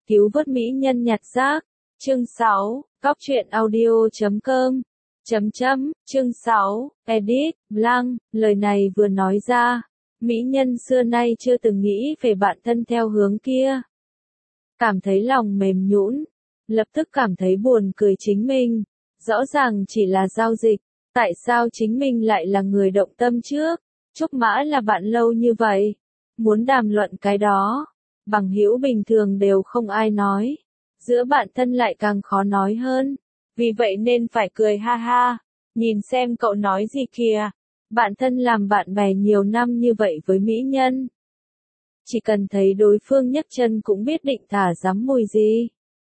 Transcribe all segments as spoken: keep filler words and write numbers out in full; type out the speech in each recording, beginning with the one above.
Cứu vớt mỹ nhân nhặt rác. Chương sáu, Cóc truyện audio chấm com. Chấm chấm, chương sáu, edit, blank, lời này vừa nói ra, mỹ nhân xưa nay chưa từng nghĩ về bạn thân theo hướng kia. Cảm thấy lòng mềm nhũn, lập tức cảm thấy buồn cười chính mình, rõ ràng chỉ là giao dịch, tại sao chính mình lại là người động tâm trước, Trúc Mã là bạn lâu như vậy, muốn đàm luận cái đó, bằng hữu bình thường đều không ai nói, giữa bạn thân lại càng khó nói hơn, vì vậy nên phải cười ha ha, nhìn xem cậu nói gì kìa, bạn thân làm bạn bè nhiều năm như vậy với mỹ nhân. Chỉ cần thấy đối phương nhấc chân cũng biết định thả dám mùi gì.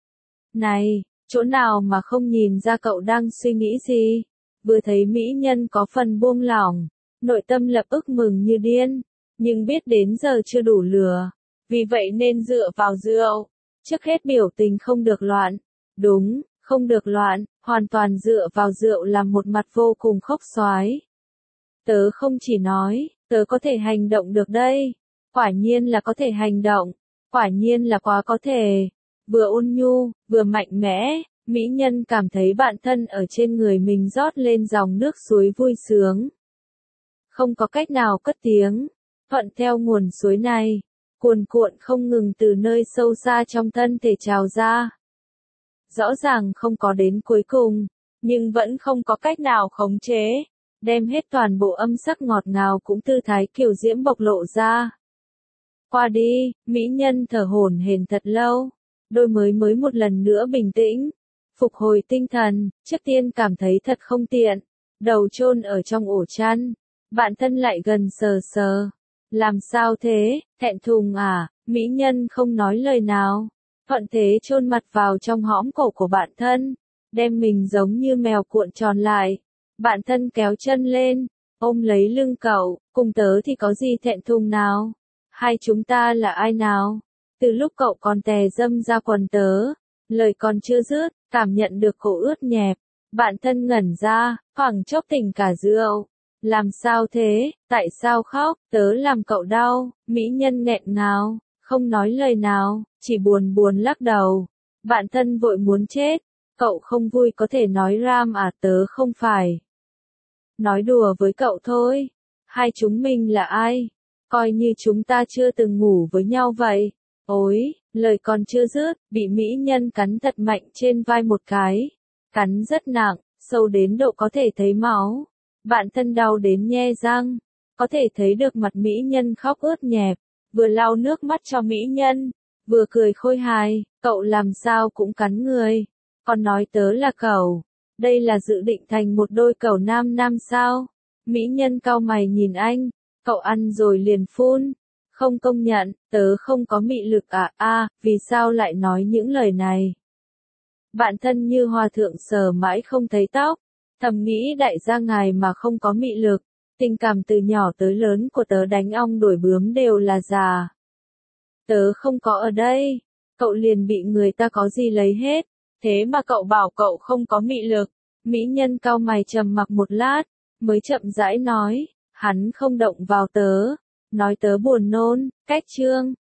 Này, chỗ nào mà không nhìn ra cậu đang suy nghĩ gì, vừa thấy mỹ nhân có phần buông lỏng, nội tâm lập ức mừng như điên, nhưng biết đến giờ chưa đủ lừa, vì vậy nên dựa vào rượu, trước hết biểu tình không được loạn, đúng, không được loạn, hoàn toàn dựa vào rượu làm một mặt vô cùng khốc xoái. Tớ không chỉ nói, tớ có thể hành động được đây, quả nhiên là có thể hành động, quả nhiên là quá có thể, vừa ôn nhu, vừa mạnh mẽ, mỹ nhân cảm thấy bạn thân ở trên người mình rót lên dòng nước suối vui sướng. Không có cách nào cất tiếng, thuận theo nguồn suối này, cuồn cuộn không ngừng từ nơi sâu xa trong thân thể trào ra. Rõ ràng không có đến cuối cùng, nhưng vẫn không có cách nào khống chế, đem hết toàn bộ âm sắc ngọt ngào cũng tư thái kiều diễm bộc lộ ra. Qua đi, mỹ nhân thở hổn hển thật lâu, đôi mới mới một lần nữa bình tĩnh, phục hồi tinh thần, trước tiên cảm thấy thật không tiện, đầu chôn ở trong ổ chăn, bạn thân lại gần sờ sờ. Làm sao thế, thẹn thùng à, mỹ nhân không nói lời nào, thuận thế chôn mặt vào trong hõm cổ của bạn thân, đem mình giống như mèo cuộn tròn lại, bạn thân kéo chân lên, ôm lấy lưng cậu, cùng tớ thì có gì thẹn thùng nào, hai chúng ta là ai nào, từ lúc cậu còn tè dâm ra quần tớ, lời còn chưa dứt, cảm nhận được cổ ướt nhẹp, bạn thân ngẩn ra, khoảng chốc tỉnh cả rượu. Làm sao thế, tại sao khóc, tớ làm cậu đau, mỹ nhân nghẹn ngào, không nói lời nào, chỉ buồn buồn lắc đầu. Bạn thân vội muốn chết, cậu không vui có thể nói ram à, tớ không phải nói đùa với cậu thôi, hai chúng mình là ai, coi như chúng ta chưa từng ngủ với nhau vậy. Ôi, lời còn chưa dứt, bị mỹ nhân cắn thật mạnh trên vai một cái, cắn rất nặng, sâu đến độ có thể thấy máu. Bạn thân đau đến nhe răng, có thể thấy được mặt mỹ nhân khóc ướt nhẹp, vừa lau nước mắt cho mỹ nhân, vừa cười khôi hài, cậu làm sao cũng cắn người, còn nói tớ là cẩu, đây là dự định thành một đôi cẩu nam nam sao? Mỹ nhân cau mày nhìn anh, cậu ăn rồi liền phun, không công nhận, tớ không có mị lực à, a, vì sao lại nói những lời này? Bạn thân như hòa thượng sờ mãi không thấy tóc. Thầm nghĩ đại gia ngài mà không có mị lực, tình cảm từ nhỏ tới lớn của tớ đánh ong đuổi bướm đều là già. Tớ không có ở đây, cậu liền bị người ta có gì lấy hết, thế mà cậu bảo cậu không có mị lực. Mỹ nhân cau mày trầm mặc một lát, mới chậm rãi nói, hắn không động vào tớ, nói tớ buồn nôn, cách chương.